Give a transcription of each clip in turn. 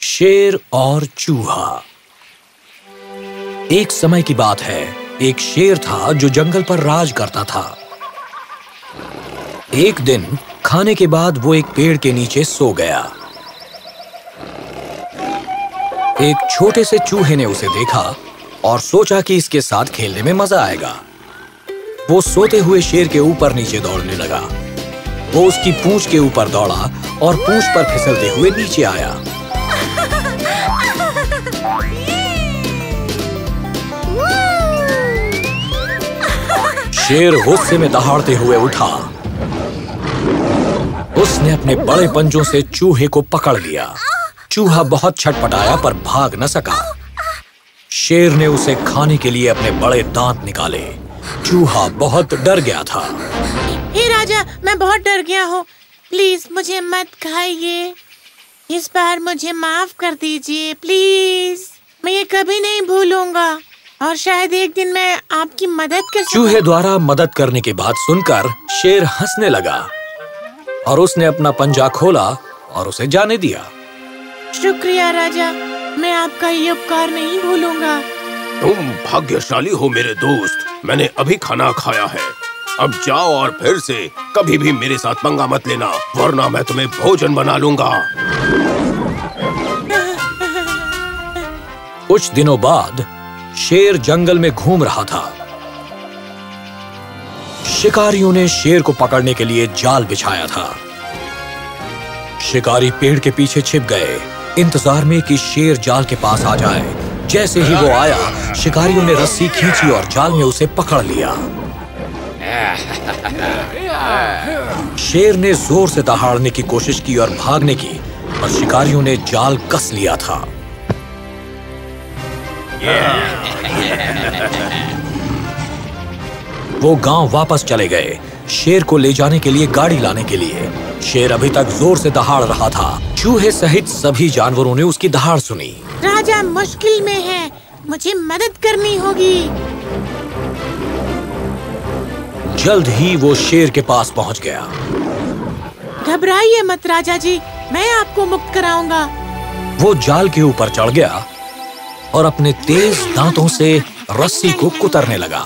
शेर और चूहा। एक समय की बात है, एक शेर था जो जंगल पर राज करता था। एक दिन खाने के बाद वो एक पेड़ के नीचे सो गया। एक छोटे से चूहे ने उसे देखा और सोचा कि इसके साथ खेलने में मजा आएगा। वो सोते हुए शेर के ऊपर नीचे दौड़ने लगा। वो उसकी पूंछ के ऊपर दौड़ा और पूंछ पर फिसलते हुए नीचे आया। शेर गुस्से में दहाड़ते हुए उठा। उसने अपने बड़े पंजों से चूहे को पकड़ लिया। चूहा बहुत छटपटाया पर भाग न सका। शेर ने उसे खाने के लिए अपने बड़े दांत निकाले। चूहा बहुत डर गया था। हे राजा, मैं बहुत डर गया हूँ। प्लीज मुझे मत खाइए। इस बार मुझे माफ कर दीजिए प्लीज। मैं ये कभी नहीं भूलूंगा और शायद एक दिन मैं आपकी मदद कर सकूं। चूहे द्वारा मदद करने की बात सुनकर शेर हंसने लगा और उसने अपना पंजा खोला और उसे जाने दिया। शुक्रिया राजा, मैं आपका ये उपकार नहीं भूलूंगा। तुम भाग्यशाली हो मेरे दोस्त। मैंने अभी खाना खाया है। अब जाओ और फिर से कभी भी मेरे साथ पंगा मत लेना, वरना मैं तुम्हें भोजन बना लूंगा। कुछ दिनों बाद शेर जंगल में घूम रहा था। शिकारियों ने शेर को पकड़ने के लिए जाल बिछाया था। शिकारी पेड़ के पीछे छिप गए, इंतजार में कि शेर जाल के पास आ जाए। जैसे ही वो आया, शिकारियों ने रस्सी खींची और जाल में उसे पकड़ लिया। शेर ने जोर से दहाड़ने की कोशिश की और भागने की, पर शिकारियों ने जाल कस लिया था। वो गांव वापस चले गए, शेर को ले जाने के लिए गाड़ी लाने के लिए। शेर अभी तक जोर से दहाड़ रहा था। चूहे सहित सभी जानवरों ने उसकी दहाड़ सुनी। राजा मुश्किल में है, मुझे मदद करनी होगी। जल्द ही वो शेर के पास पहुंच गया। घबराइए मत राजा जी, मैं आपको मुक्त कराऊंगा। वो जाल के ऊपर चढ़ गया और अपने तेज दांतों से रस्सी को कुतरने लगा।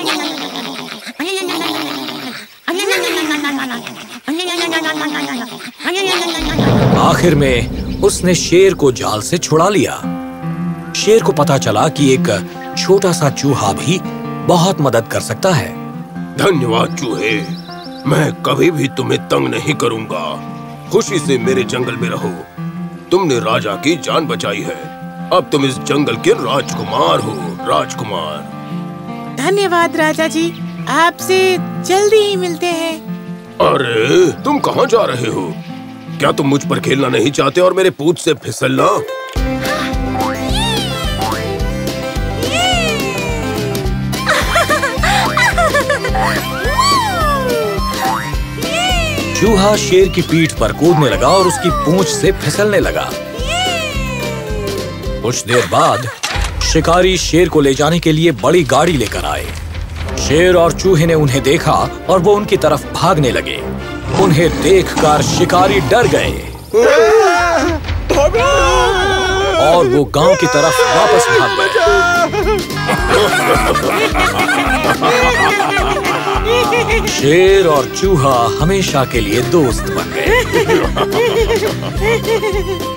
आखिर में उसने शेर को जाल से छुड़ा लिया। शेर को पता चला कि एक छोटा सा चूहा भी बहुत मदद कर सकता है। धन्यवाद चूहे, मैं कभी भी तुम्हें तंग नहीं करूंगा। खुशी से मेरे जंगल में रहो। तुमने राजा की जान बचाई है। अब तुम इस जंगल के राजकुमार हो। राजकुमार। धन्यवाद राजा जी, आपसे जल्दी ही मिलते हैं। अरे तुम कहाँ जा रहे हो? क्या तुम मुझ पर खेलना नहीं चाहते और मेरे पूंछ से फिसलना? चूहा शेर की पीठ पर कूदने लगा और उसकी पूंछ से फिसलने लगा। कुछ देर बाद शिकारी शेर को ले जाने के लिए बड़ी गाड़ी लेकर आए। शेर और चूहे ने उन्हें देखा और वो उनकी तरफ भागने लगे। उन्हें देखकर शिकारी डर गए और वो गांव की तरफ वापस भाग गए। शेर और चूहा हमेशा के लिए दोस्त बन गए।